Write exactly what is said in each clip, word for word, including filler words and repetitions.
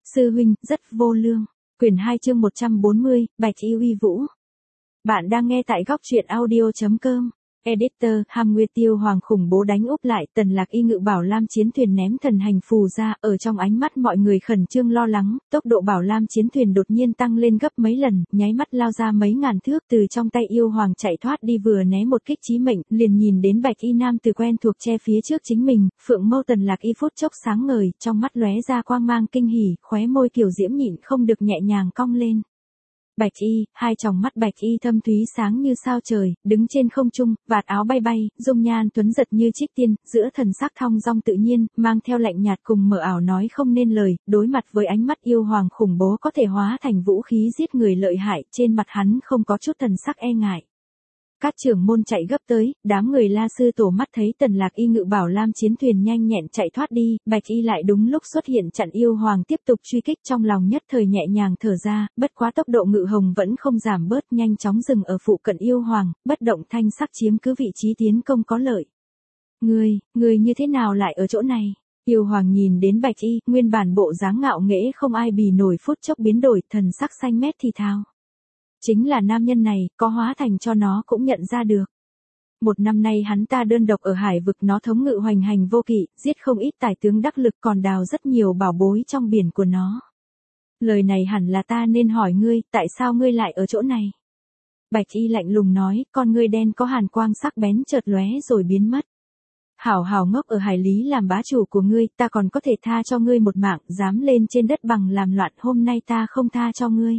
Sư huynh, rất vô lương. Quyển hai chương một trăm bốn mươi, Bạch Y uy vũ. Bạn đang nghe tại góc truyện audio chấm com. Editor, Hàm Nguyệt Tiêu Hoàng khủng bố đánh úp lại, Tần Lạc Y ngự Bảo Lam chiến thuyền ném thần hành phù ra, ở trong ánh mắt mọi người khẩn trương lo lắng, tốc độ Bảo Lam chiến thuyền đột nhiên tăng lên gấp mấy lần, nháy mắt lao ra mấy ngàn thước, từ trong tay yêu hoàng chạy thoát đi, vừa né một kích chí mệnh, liền nhìn đến Bạch Y nam từ quen thuộc che phía trước chính mình, phượng mâu Tần Lạc Y phút chốc sáng ngời, trong mắt lóe ra quang mang kinh hỉ, khóe môi kiều diễm nhịn không được nhẹ nhàng cong lên. Bạch Y, hai tròng mắt Bạch Y thâm thúy sáng như sao trời, đứng trên không trung, vạt áo bay bay, dung nhan tuấn giật như trích tiên, giữa thần sắc thong dong tự nhiên, mang theo lạnh nhạt cùng mờ ảo nói không nên lời, đối mặt với ánh mắt yêu hoàng khủng bố có thể hóa thành vũ khí giết người lợi hại, trên mặt hắn không có chút thần sắc e ngại. Các trưởng môn chạy gấp tới, đám người La Sư Tổ mắt thấy Tần Lạc Y ngự Bảo Lam chiến thuyền nhanh nhẹn chạy thoát đi, Bạch Y lại đúng lúc xuất hiện chặn yêu hoàng tiếp tục truy kích, trong lòng nhất thời nhẹ nhàng thở ra, bất quá tốc độ ngự hồng vẫn không giảm bớt, nhanh chóng dừng ở phụ cận yêu hoàng, bất động thanh sắc chiếm cứ vị trí tiến công có lợi. Ngươi, ngươi như thế nào lại ở chỗ này? Yêu hoàng nhìn đến Bạch Y, nguyên bản bộ dáng ngạo nghễ không ai bì nổi phút chốc biến đổi, thần sắc xanh mét thì thào. Chính là nam nhân này, có hóa thành cho nó cũng nhận ra được. Một năm nay hắn ta đơn độc ở hải vực, nó thống ngự hoành hành vô kỵ, giết không ít tài tướng đắc lực, còn đào rất nhiều bảo bối trong biển của nó. Lời này hẳn là ta nên hỏi ngươi, tại sao ngươi lại ở chỗ này? Bạch Y lạnh lùng nói, con ngươi đen có hàn quang sắc bén chợt lóe rồi biến mất. Hảo hảo ngốc ở hải lý làm bá chủ của ngươi, ta còn có thể tha cho ngươi một mạng, dám lên trên đất bằng làm loạn, hôm nay ta không tha cho ngươi.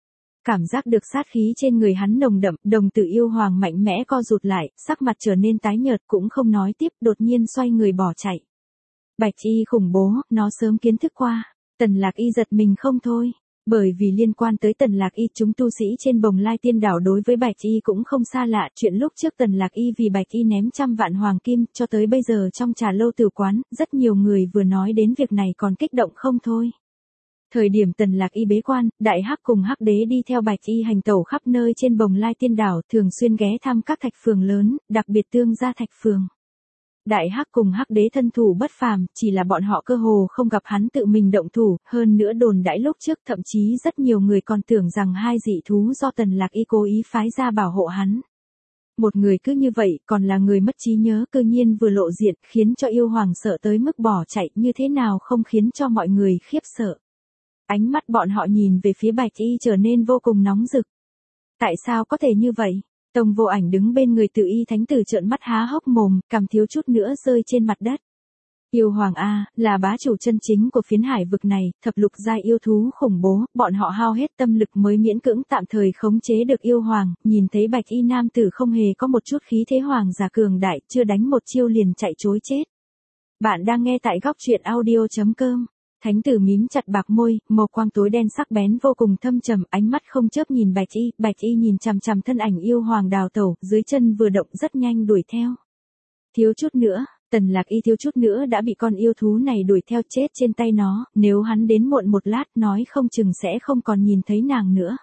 Cảm giác được sát khí trên người hắn nồng đậm, đồng tử yêu hoàng mạnh mẽ co rụt lại, sắc mặt trở nên tái nhợt cũng không nói tiếp, đột nhiên xoay người bỏ chạy. Bạch Y khủng bố, nó sớm kiến thức qua. Tần Lạc Y giật mình không thôi. Bởi vì liên quan tới Tần Lạc Y, chúng tu sĩ trên Bồng Lai Tiên Đảo đối với Bạch Y cũng không xa lạ, chuyện lúc trước Tần Lạc Y vì Bạch Y ném trăm vạn hoàng kim, cho tới bây giờ trong trà lâu tử quán, rất nhiều người vừa nói đến việc này còn kích động không thôi. Thời điểm Tần Lạc Y bế quan, Đại Hắc cùng Hắc Đế đi theo Bạch Y hành tẩu khắp nơi trên Bồng Lai Tiên Đảo, thường xuyên ghé thăm các thạch phường lớn, đặc biệt Tương Gia thạch phường. Đại Hắc cùng Hắc Đế thân thủ bất phàm, chỉ là bọn họ cơ hồ không gặp hắn tự mình động thủ, hơn nữa đồn đãi lúc trước thậm chí rất nhiều người còn tưởng rằng hai dị thú do Tần Lạc Y cố ý phái ra bảo hộ hắn. Một người cứ như vậy, còn là người mất trí nhớ, cơ nhiên vừa lộ diện, khiến cho yêu hoàng sợ tới mức bỏ chạy, như thế nào không khiến cho mọi người khiếp sợ. Ánh mắt bọn họ nhìn về phía Bạch Y trở nên vô cùng nóng rực. Tại sao có thể như vậy? Tông Vô Ảnh đứng bên người Tử Y thánh tử trợn mắt há hốc mồm, cằm thiếu chút nữa rơi trên mặt đất. Yêu hoàng a, là bá chủ chân chính của phiến hải vực này, thập lục giai yêu thú khủng bố, bọn họ hao hết tâm lực mới miễn cưỡng tạm thời khống chế được yêu hoàng, nhìn thấy Bạch Y nam tử không hề có một chút khí thế hoàng giả cường đại, chưa đánh một chiêu liền chạy trối chết. Bạn đang nghe tại góc truyện audio chấm com. Thánh tử mím chặt bạc môi, màu quang tối đen sắc bén vô cùng thâm trầm, ánh mắt không chớp nhìn Bạch Y, Bạch Y nhìn chằm chằm thân ảnh yêu hoàng đào tẩu, dưới chân vừa động rất nhanh đuổi theo. Thiếu chút nữa, Tần Lạc Y thiếu chút nữa đã bị con yêu thú này đuổi theo chết trên tay nó, nếu hắn đến muộn một lát nói không chừng sẽ không còn nhìn thấy nàng nữa.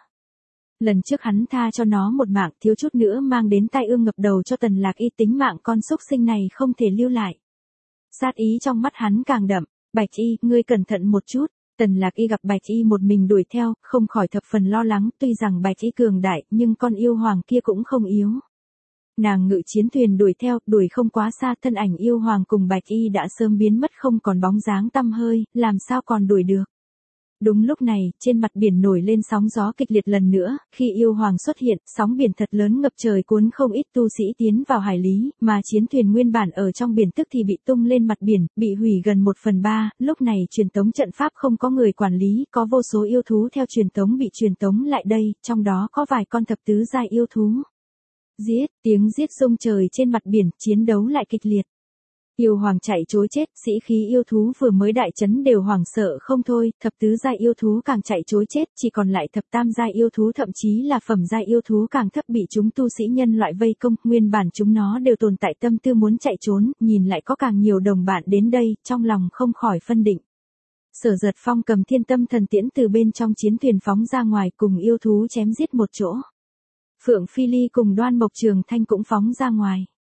Lần trước hắn tha cho nó một mạng, thiếu chút nữa mang đến tai ương ngập đầu cho Tần Lạc Y, tính mạng con súc sinh này không thể lưu lại. Sát ý trong mắt hắn càng đậm. Bạch Y, ngươi cẩn thận một chút. Tần Lạc Y gặp Bạch Y một mình đuổi theo, không khỏi thập phần lo lắng, tuy rằng Bạch Y cường đại, nhưng con yêu hoàng kia cũng không yếu. Nàng ngự chiến thuyền đuổi theo, đuổi không quá xa, thân ảnh yêu hoàng cùng Bạch Y đã sớm biến mất không còn bóng dáng tăm hơi, làm sao còn đuổi được. Đúng lúc này, trên mặt biển nổi lên sóng gió kịch liệt lần nữa, khi yêu hoàng xuất hiện, sóng biển thật lớn ngập trời cuốn không ít tu sĩ tiến vào hải lý, mà chiến thuyền nguyên bản ở trong biển tức thì bị tung lên mặt biển, bị hủy gần một phần ba, lúc này truyền tống trận pháp không có người quản lý, có vô số yêu thú theo truyền tống bị truyền tống lại đây, trong đó có vài con thập tứ giai yêu thú. Giết, tiếng giết rung trời trên mặt biển, chiến đấu lại kịch liệt. Yêu hoàng chạy trối chết, sĩ khí yêu thú vừa mới đại chấn đều hoảng sợ không thôi, thập tứ giai yêu thú càng chạy trối chết, chỉ còn lại thập tam giai yêu thú, thậm chí là phẩm giai yêu thú càng thấp bị chúng tu sĩ nhân loại vây công, nguyên bản chúng nó đều tồn tại tâm tư muốn chạy trốn, nhìn lại có càng nhiều đồng bạn đến đây, trong lòng không khỏi phân định. Sở Giật Phong cầm Thiên Tâm Thần Tiễn từ bên trong chiến thuyền phóng ra ngoài cùng yêu thú chém giết một chỗ. Phượng Phi Ly cùng Đoan Mộc Trường Thanh cũng phóng ra ngoài.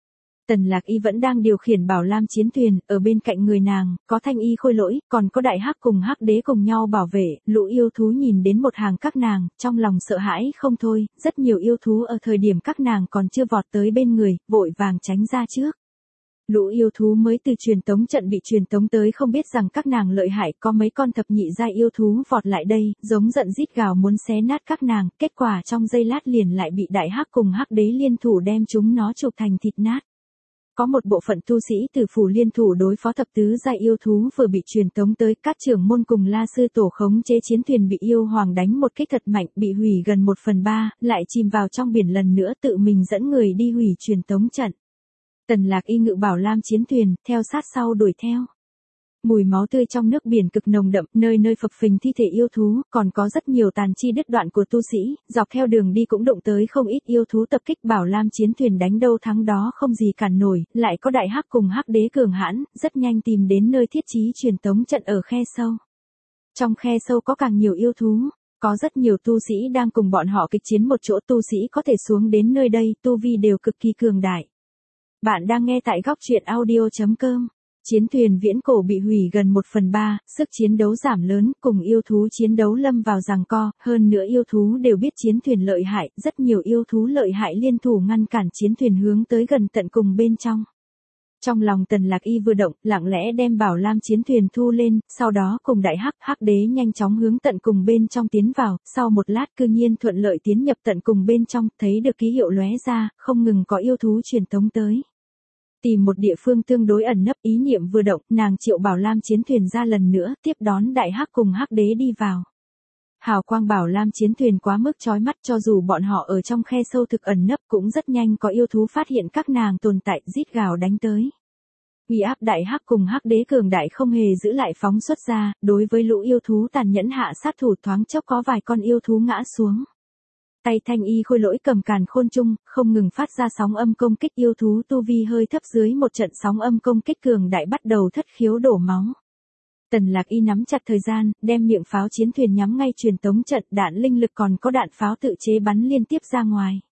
Tần Lạc Y vẫn đang điều khiển Bảo Lam chiến thuyền, ở bên cạnh người nàng, có Thanh Y Khôi Lỗi, còn có Đại Hắc cùng Hắc Đế cùng nhau bảo vệ, lũ yêu thú nhìn đến một hàng các nàng, trong lòng sợ hãi không thôi, rất nhiều yêu thú ở thời điểm các nàng còn chưa vọt tới bên người, vội vàng tránh ra trước. Lũ yêu thú mới từ truyền tống trận bị truyền tống tới không biết rằng các nàng lợi hại, có mấy con thập nhị giai yêu thú vọt lại đây, giống giận rít gào muốn xé nát các nàng, kết quả trong giây lát liền lại bị Đại Hắc cùng Hắc Đế liên thủ đem chúng nó chụp thành thịt nát. Có một bộ phận tu sĩ từ phủ liên thủ đối phó thập tứ giai yêu thú vừa bị truyền tống tới, các trưởng môn cùng La sư tổ khống chế chiến thuyền bị yêu hoàng đánh một kích thật mạnh, bị hủy gần một phần ba, lại chìm vào trong biển lần nữa tự mình dẫn người đi hủy truyền tống trận. Tần Lạc Y ngự Bảo Lam chiến thuyền, theo sát sau đuổi theo. Mùi máu tươi trong nước biển cực nồng đậm, nơi nơi phập phình thi thể yêu thú, còn có rất nhiều tàn chi đứt đoạn của tu sĩ, dọc theo đường đi cũng đụng tới không ít yêu thú tập kích Bảo Lam chiến thuyền đánh đâu thắng đó không gì cản nổi, lại có Đại Hắc cùng Hắc Đế cường hãn, rất nhanh tìm đến nơi thiết trí truyền tống trận ở khe sâu. Trong khe sâu có càng nhiều yêu thú, có rất nhiều tu sĩ đang cùng bọn họ kịch chiến một chỗ, tu sĩ có thể xuống đến nơi đây, tu vi đều cực kỳ cường đại. Bạn đang nghe tại góc truyện audio chấm com. Chiến thuyền viễn cổ bị hủy gần một phần ba, sức chiến đấu giảm lớn, cùng yêu thú chiến đấu lâm vào giằng co, hơn nữa yêu thú đều biết chiến thuyền lợi hại, rất nhiều yêu thú lợi hại liên thủ ngăn cản chiến thuyền hướng tới gần tận cùng bên trong. Trong lòng Tần Lạc Y vừa động, lặng lẽ đem Bảo Lam chiến thuyền thu lên, sau đó cùng Đại Hắc, Hắc Đế nhanh chóng hướng tận cùng bên trong tiến vào, sau một lát cư nhiên thuận lợi tiến nhập tận cùng bên trong, thấy được ký hiệu lóe ra, không ngừng có yêu thú truyền tống tới. Tìm một địa phương tương đối ẩn nấp, ý niệm vừa động, nàng triệu Bảo Lam chiến thuyền ra lần nữa, tiếp đón Đại Hắc cùng Hắc Đế đi vào. Hào quang Bảo Lam chiến thuyền quá mức chói mắt, cho dù bọn họ ở trong khe sâu thực ẩn nấp cũng rất nhanh có yêu thú phát hiện các nàng tồn tại, rít gào đánh tới. Uy áp Đại Hắc cùng Hắc Đế cường đại không hề giữ lại phóng xuất ra, đối với lũ yêu thú tàn nhẫn hạ sát thủ, thoáng chốc có vài con yêu thú ngã xuống. Tay Thanh Y Khôi Lỗi cầm càn khôn trung, không ngừng phát ra sóng âm công kích, yêu thú tu vi hơi thấp dưới một trận sóng âm công kích cường đại bắt đầu thất khiếu đổ máu. Tần Lạc Y nắm chặt thời gian, đem miệng pháo chiến thuyền nhắm ngay truyền tống trận, đạn linh lực còn có đạn pháo tự chế bắn liên tiếp ra ngoài.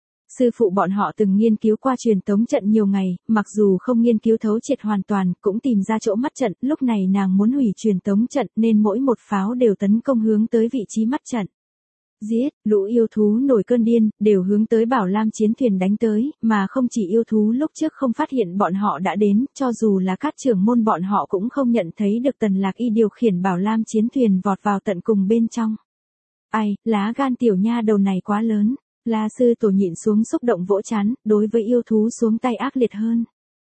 Sư phụ bọn họ từng nghiên cứu qua truyền tống trận nhiều ngày, mặc dù không nghiên cứu thấu triệt hoàn toàn, cũng tìm ra chỗ mắt trận, lúc này nàng muốn hủy truyền tống trận nên mỗi một pháo đều tấn công hướng tới vị trí mắt trận. Giết, lũ yêu thú nổi cơn điên, đều hướng tới Bảo Lam chiến thuyền đánh tới, mà không chỉ yêu thú lúc trước không phát hiện bọn họ đã đến, cho dù là các trưởng môn bọn họ cũng không nhận thấy được Tần Lạc Y điều khiển Bảo Lam chiến thuyền vọt vào tận cùng bên trong. Ai, lá gan tiểu nha đầu này quá lớn, La sư tổ nhịn xuống xúc động vỗ chán, đối với yêu thú xuống tay ác liệt hơn.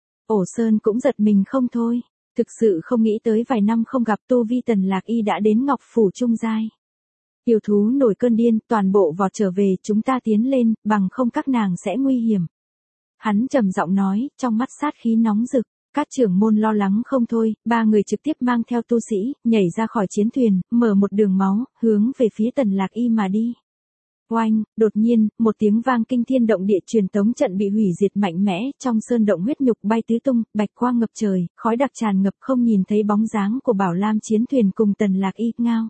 Ổ Sơn cũng giật mình không thôi, thực sự không nghĩ tới vài năm không gặp tu vi Tần Lạc Y đã đến Ngọc Phủ Trung Giai. Yêu thú nổi cơn điên, toàn bộ vọt trở về, chúng ta tiến lên, bằng không các nàng sẽ nguy hiểm. Hắn trầm giọng nói, trong mắt sát khí nóng rực, các trưởng môn lo lắng không thôi, ba người trực tiếp mang theo tu sĩ, nhảy ra khỏi chiến thuyền, mở một đường máu, hướng về phía Tần Lạc Y mà đi. Oanh, đột nhiên, một tiếng vang kinh thiên động địa, truyền tống trận bị hủy diệt mạnh mẽ, trong sơn động huyết nhục bay tứ tung, bạch quang ngập trời, khói đặc tràn ngập, không nhìn thấy bóng dáng của Bảo Lam chiến thuyền cùng Tần Lạc Y ngao.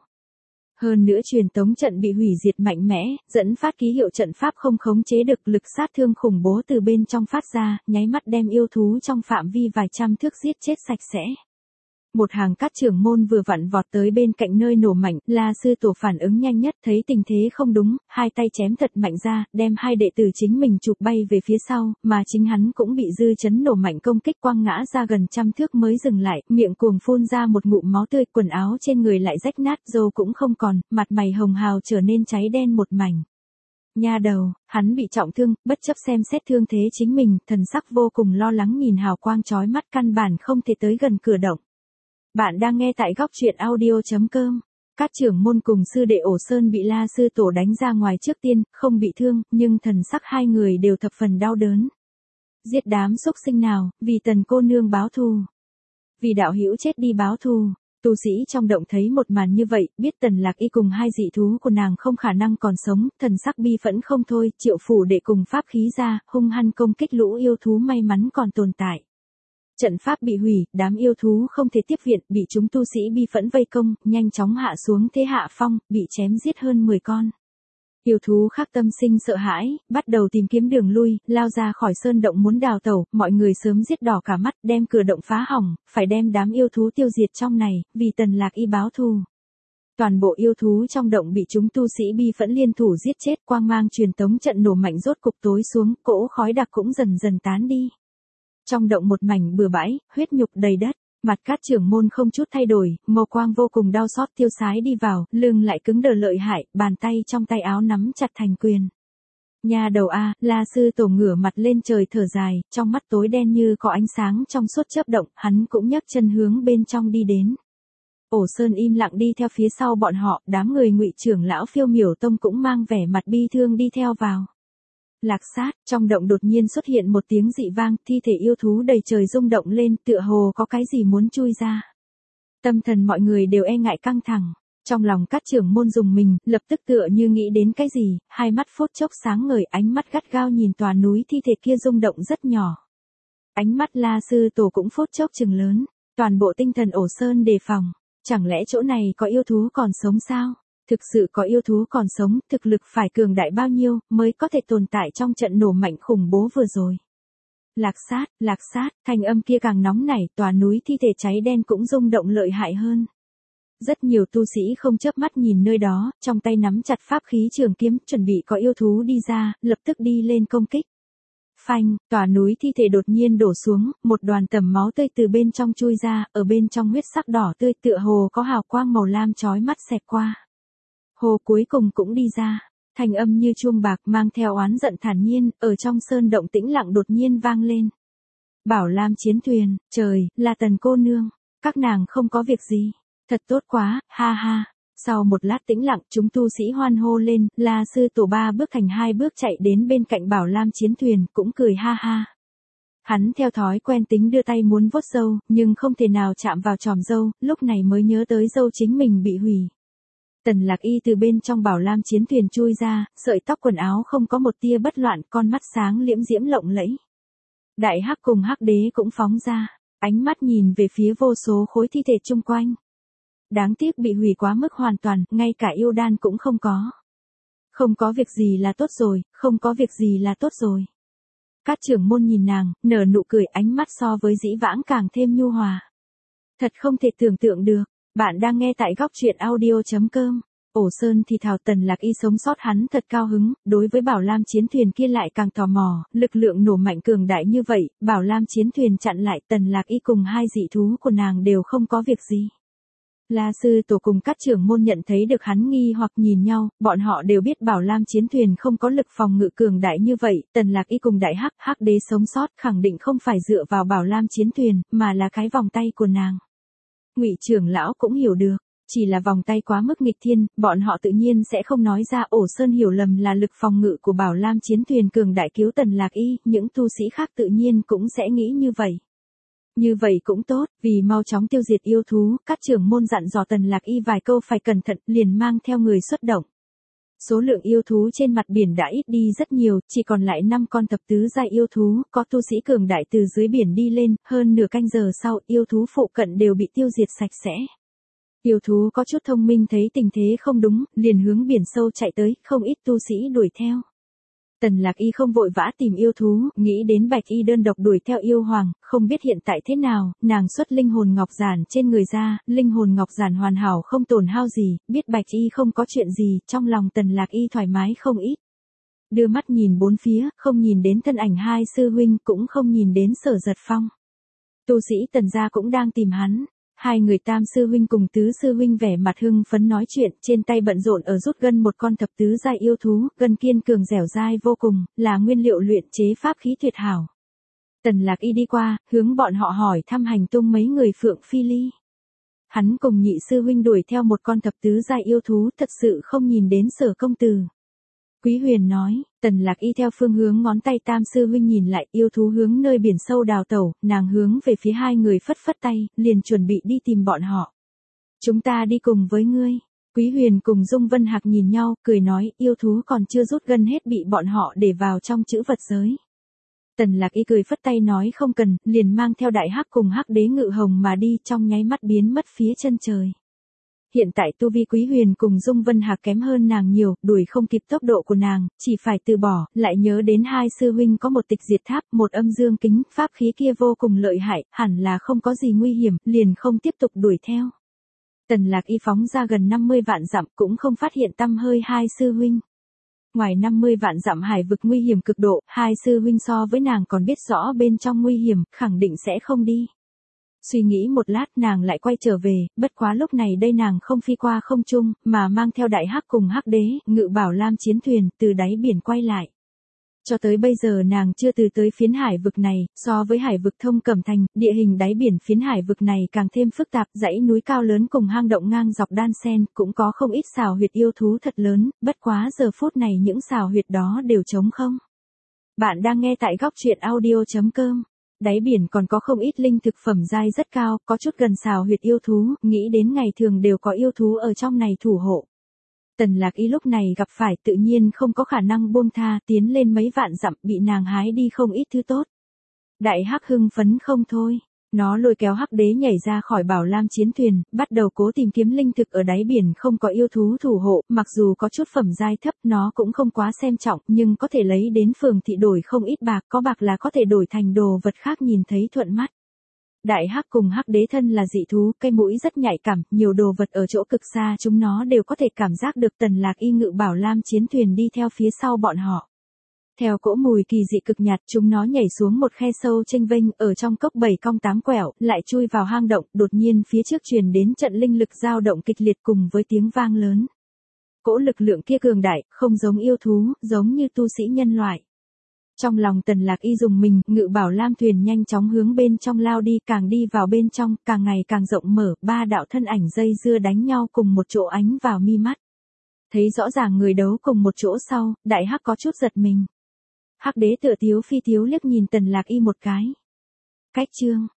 Hơn nữa truyền tống trận bị hủy diệt mạnh mẽ, dẫn phát ký hiệu trận pháp không khống chế được, lực sát thương khủng bố từ bên trong phát ra, nháy mắt đem yêu thú trong phạm vi vài trăm thước giết chết sạch sẽ. Một hàng các trưởng môn vừa vặn vọt tới bên cạnh nơi nổ mạnh, La sư tổ phản ứng nhanh nhất, thấy tình thế không đúng, hai tay chém thật mạnh ra, đem hai đệ tử chính mình chụp bay về phía sau, mà chính hắn cũng bị dư chấn nổ mạnh công kích quăng ngã ra gần trăm thước mới dừng lại, miệng cuồng phun ra một ngụm máu tươi, quần áo trên người lại rách nát, râu cũng không còn, mặt mày hồng hào trở nên cháy đen một mảnh. Nha đầu, hắn bị trọng thương, bất chấp xem xét thương thế chính mình, thần sắc vô cùng lo lắng nhìn hào quang chói mắt, căn bản không thể tới gần cửa động. Bạn đang nghe tại góc truyện audio chấm com. Các trưởng môn cùng sư đệ Ổ Sơn bị La sư tổ đánh ra ngoài trước tiên, không bị thương, nhưng thần sắc hai người đều thập phần đau đớn. Giết đám xúc sinh nào, vì Tần cô nương báo thù. Vì đạo hữu chết đi báo thù. Tu sĩ trong động thấy một màn như vậy, biết Tần Lạc Y cùng hai dị thú của nàng không khả năng còn sống, thần sắc bi phẫn không thôi, triệu phủ đệ cùng pháp khí ra, hung hăng công kích lũ yêu thú may mắn còn tồn tại. Trận pháp bị hủy, đám yêu thú không thể tiếp viện, bị chúng tu sĩ bi phẫn vây công, nhanh chóng hạ xuống thế hạ phong, bị chém giết hơn mười con. Yêu thú khác tâm sinh sợ hãi, bắt đầu tìm kiếm đường lui, lao ra khỏi sơn động muốn đào tẩu, mọi người sớm giết đỏ cả mắt, đem cửa động phá hỏng, phải đem đám yêu thú tiêu diệt trong này, vì Tần Lạc Y báo thù. Toàn bộ yêu thú trong động bị chúng tu sĩ bi phẫn liên thủ giết chết, quang mang truyền tống trận nổ mạnh rốt cục tối xuống, cỗ khói đặc cũng dần dần tán đi. Trong động một mảnh bừa bãi, huyết nhục đầy đất. Mặt Cát trưởng môn không chút thay đổi, màu quang vô cùng đau xót tiêu sái đi vào, lưng lại cứng đờ lợi hại, bàn tay trong tay áo nắm chặt thành quyền. Nhà đầu a, La sư tổ ngửa mặt lên trời thở dài, trong mắt tối đen như có ánh sáng trong suốt chớp động, hắn cũng nhấc chân hướng bên trong đi đến. Ổ Sơn im lặng đi theo phía sau bọn họ, đám người Ngụy trưởng lão Phiêu Miểu Tông cũng mang vẻ mặt bi thương đi theo vào. Lạc sát, trong động đột nhiên xuất hiện một tiếng dị vang, thi thể yêu thú đầy trời rung động lên, tựa hồ có cái gì muốn chui ra. Tâm thần mọi người đều e ngại căng thẳng, trong lòng Cát trưởng môn dùng mình, lập tức tựa như nghĩ đến cái gì, hai mắt phút chốc sáng ngời, ánh mắt gắt gao nhìn tòa núi thi thể kia rung động rất nhỏ. Ánh mắt La sư tổ cũng phút chốc chừng lớn, toàn bộ tinh thần Ổ Sơn đề phòng, chẳng lẽ chỗ này có yêu thú còn sống sao? Thực sự có yêu thú còn sống, thực lực phải cường đại bao nhiêu, mới có thể tồn tại trong trận nổ mạnh khủng bố vừa rồi. Lạc sát, lạc sát, thanh âm kia càng nóng nảy, tòa núi thi thể cháy đen cũng rung động lợi hại hơn. Rất nhiều tu sĩ không chớp mắt nhìn nơi đó, trong tay nắm chặt pháp khí trường kiếm, chuẩn bị có yêu thú đi ra, lập tức đi lên công kích. Phanh, tòa núi thi thể đột nhiên đổ xuống, một đoàn tẩm máu tươi từ bên trong chui ra, ở bên trong huyết sắc đỏ tươi tựa hồ có hào quang màu lam chói mắt xẹt qua. Hồ cuối cùng cũng đi ra, thanh âm như chuông bạc mang theo oán giận thản nhiên, ở trong sơn động tĩnh lặng đột nhiên vang lên. Bảo Lam chiến thuyền, trời, là Tần cô nương, các nàng không có việc gì, thật tốt quá, ha ha. Sau một lát tĩnh lặng, chúng tu sĩ hoan hô lên, La sư tổ ba bước thành hai bước chạy đến bên cạnh Bảo Lam chiến thuyền, cũng cười ha ha. Hắn theo thói quen tính đưa tay muốn vuốt râu, nhưng không thể nào chạm vào chòm râu, lúc này mới nhớ tới râu chính mình bị hủy. Tần Lạc Y từ bên trong Bảo Lam chiến thuyền chui ra, sợi tóc quần áo không có một tia bất loạn, con mắt sáng liễm diễm lộng lẫy. Đại Hắc cùng Hắc Đế cũng phóng ra, ánh mắt nhìn về phía vô số khối thi thể chung quanh. Đáng tiếc bị hủy quá mức hoàn toàn, ngay cả yêu đan cũng không có. Không có việc gì là tốt rồi, không có việc gì là tốt rồi. Cát trưởng môn nhìn nàng, nở nụ cười, ánh mắt so với dĩ vãng càng thêm nhu hòa. Thật không thể tưởng tượng được. Bạn đang nghe tại góc truyện audio chấm com. Ổ Sơn thì thào Tần Lạc Y sống sót hắn thật cao hứng, đối với Bảo Lam chiến thuyền kia lại càng tò mò, lực lượng nổ mạnh cường đại như vậy, Bảo Lam chiến thuyền chặn lại Tần Lạc Y cùng hai dị thú của nàng đều không có việc gì. La sư tổ cùng các trưởng môn nhận thấy được hắn nghi hoặc nhìn nhau, bọn họ đều biết Bảo Lam chiến thuyền không có lực phòng ngự cường đại như vậy, Tần Lạc Y cùng Đại Hắc, Hắc Đế sống sót khẳng định không phải dựa vào Bảo Lam chiến thuyền, mà là cái vòng tay của nàng. Ngụy trưởng lão cũng hiểu được, chỉ là vòng tay quá mức nghịch thiên, bọn họ tự nhiên sẽ không nói ra. Ổ Sơn hiểu lầm là lực phòng ngự của Bảo Lam chiến thuyền cường đại cứu Tần Lạc Y, những tu sĩ khác tự nhiên cũng sẽ nghĩ như vậy. Như vậy cũng tốt, vì mau chóng tiêu diệt yêu thú, các trưởng môn dặn dò Tần Lạc Y vài câu phải cẩn thận, liền mang theo người xuất động. Số lượng yêu thú trên mặt biển đã ít đi rất nhiều, chỉ còn lại năm con thập tứ giai yêu thú, có tu sĩ cường đại từ dưới biển đi lên, hơn nửa canh giờ sau, yêu thú phụ cận đều bị tiêu diệt sạch sẽ. Yêu thú có chút thông minh thấy tình thế không đúng, liền hướng biển sâu chạy tới, không ít tu sĩ đuổi theo. Tần Lạc Y không vội vã tìm yêu thú, nghĩ đến Bạch Y đơn độc đuổi theo yêu hoàng, không biết hiện tại thế nào, nàng xuất linh hồn ngọc giản trên người ra, linh hồn ngọc giản hoàn hảo không tổn hao gì, biết Bạch Y không có chuyện gì, trong lòng Tần Lạc Y thoải mái không ít. Đưa mắt nhìn bốn phía, không nhìn đến thân ảnh hai sư huynh, cũng không nhìn đến Sở Giật Phong. Tu sĩ Tần gia cũng đang tìm hắn. Hai người tam sư huynh cùng tứ sư huynh vẻ mặt hưng phấn nói chuyện, trên tay bận rộn ở rút gân một con thập tứ giai yêu thú, gân kiên cường dẻo dai vô cùng, là nguyên liệu luyện chế pháp khí tuyệt hảo. Tần Lạc Y đi qua, hướng bọn họ hỏi thăm hành tung mấy người Phượng Phi Ly. Hắn cùng nhị sư huynh đuổi theo một con thập tứ giai yêu thú, thật sự không nhìn đến Sở công tử. Quý Huyền nói, Tần Lạc Y theo phương hướng ngón tay tam sư huynh nhìn lại, yêu thú hướng nơi biển sâu đào tẩu, nàng hướng về phía hai người phất phất tay, liền chuẩn bị đi tìm bọn họ. Chúng ta đi cùng với ngươi. Quý Huyền cùng Dung Vân Hạc nhìn nhau, cười nói, yêu thú còn chưa rút gân hết bị bọn họ để vào trong chữ vật giới. Tần Lạc Y cười phất tay nói không cần, liền mang theo Đại Hắc cùng Hắc Đế ngự hồng mà đi, trong nháy mắt biến mất phía chân trời. Hiện tại tu vi Quý Huyền cùng Dung Vân Hạc kém hơn nàng nhiều, đuổi không kịp tốc độ của nàng, chỉ phải từ bỏ, lại nhớ đến hai sư huynh có một tịch diệt tháp, một âm dương kính, pháp khí kia vô cùng lợi hại, hẳn là không có gì nguy hiểm, liền không tiếp tục đuổi theo. Tần Lạc Y phóng ra gần năm mươi vạn dặm cũng không phát hiện tăm hơi hai sư huynh. Ngoài năm mươi vạn dặm hải vực nguy hiểm cực độ, hai sư huynh so với nàng còn biết rõ bên trong nguy hiểm, khẳng định sẽ không đi. Suy nghĩ một lát nàng lại quay trở về, bất quá lúc này đây nàng không phi qua không trung, mà mang theo đại hắc cùng hắc đế, ngự bảo lam chiến thuyền, từ đáy biển quay lại. Cho tới bây giờ nàng chưa từ tới phiến hải vực này, so với hải vực thông cẩm thành, địa hình đáy biển phiến hải vực này càng thêm phức tạp, dãy núi cao lớn cùng hang động ngang dọc đan xen, cũng có không ít xào huyệt yêu thú thật lớn, bất quá giờ phút này những xào huyệt đó đều trống không. Bạn đang nghe tại góc truyện audio chấm com. Đáy biển còn có không ít linh thực phẩm dai rất cao, có chút gần xào huyệt yêu thú, nghĩ đến ngày thường đều có yêu thú ở trong này thủ hộ. Tần Lạc Y lúc này gặp phải tự nhiên không có khả năng buông tha, tiến lên mấy vạn dặm bị nàng hái đi không ít thứ tốt. Đại hắc hưng phấn không thôi, nó lôi kéo hắc đế nhảy ra khỏi bảo lam chiến thuyền, bắt đầu cố tìm kiếm linh thực ở đáy biển không có yêu thú thủ hộ, mặc dù có chút phẩm giai thấp nó cũng không quá xem trọng, nhưng có thể lấy đến phường thị đổi không ít bạc, có bạc là có thể đổi thành đồ vật khác nhìn thấy thuận mắt. Đại hắc cùng hắc đế thân là dị thú, cây mũi rất nhạy cảm, nhiều đồ vật ở chỗ cực xa chúng nó đều có thể cảm giác được. Tần Lạc Y ngự bảo lam chiến thuyền đi theo phía sau bọn họ. Theo cỗ mùi kỳ dị cực nhạt, chúng nó nhảy xuống một khe sâu chênh vênh, ở trong cốc bảy cong tám quẹo, lại chui vào hang động, đột nhiên phía trước truyền đến trận linh lực dao động kịch liệt cùng với tiếng vang lớn. Cỗ lực lượng kia cường đại, không giống yêu thú, giống như tu sĩ nhân loại. Trong lòng Tần Lạc Y dùng mình, ngự bảo lam thuyền nhanh chóng hướng bên trong lao đi, càng đi vào bên trong, càng ngày càng rộng mở, ba đạo thân ảnh dây dưa đánh nhau cùng một chỗ ánh vào mi mắt. Thấy rõ ràng người đấu cùng một chỗ sau, đại hắc có chút giật mình. Hắc đế tựa tiếu phi tiếu liếc nhìn Tần Lạc Y một cái. Cách chương,